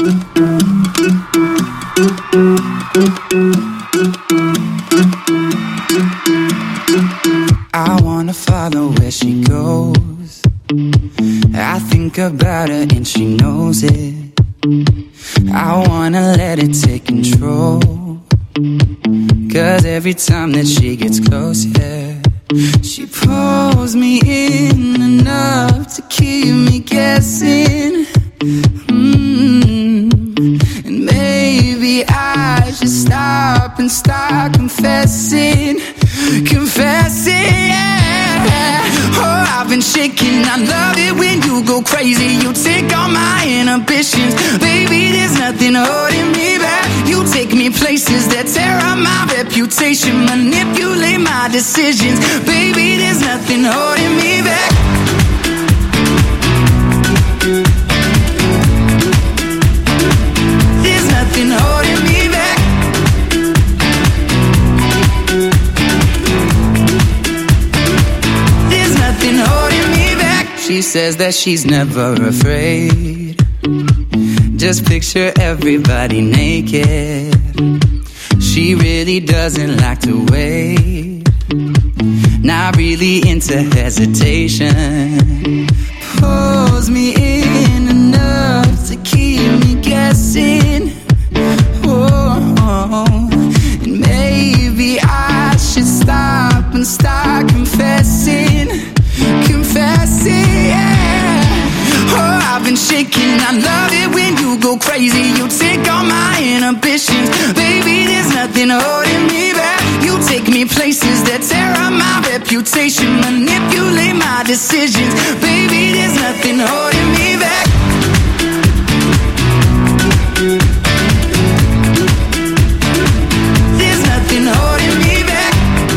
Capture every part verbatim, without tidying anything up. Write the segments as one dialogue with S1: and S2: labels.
S1: I wanna follow where she goes. I think about her and she knows it. I wanna let it take control. Cause every time that she gets close, yeah, she pulls me in enough to keep me guessing. mm. And maybe I should stop and start confessing. Confessing, yeah. Oh, I've been shaking. I love it when you go crazy. You take all my inhibitions. Baby, there's nothing holding me back. You take me places that tear up my reputation, manipulate my decisions. Baby, there's nothing holding me back. There's nothing holding me back. There's nothing holding me back. She says that she's never afraid. Just picture everybody naked. She really doesn't like to wait. Not really into hesitation. Pulls me in enough to keep me guessing. Oh, and maybe I should stop and start confessing. Confessing, yeah. Oh, I've been shaking. I love it when you go crazy. You take all my inhibitions. Baby, there's nothing holding me back. You take me places that tear up my reputation, manipulate my decisions. Baby, there's nothing holding me back. There's nothing holding me back.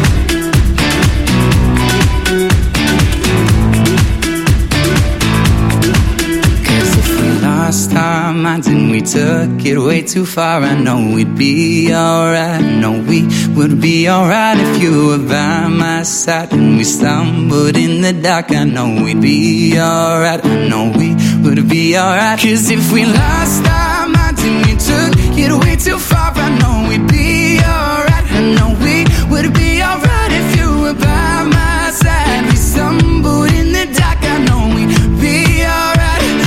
S1: Lost our minds and we took it way too far. I know we'd be alright. I know we would be alright if you were by my side. And we stumbled in the dark. I know we'd be alright. I know we would be alright. Cause if we lost our minds and we took it way too far, I know we'd be alright. I know we would be alright if you were by my side. We stumbled in the dark. I know we'd be alright.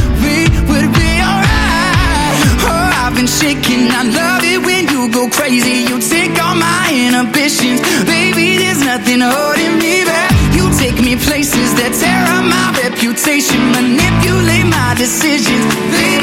S1: I've been shaking. I love it when you go crazy. You take all my inhibitions. Baby, there's nothing holding me back. You take me places that tear up my reputation, manipulate my decisions. Baby,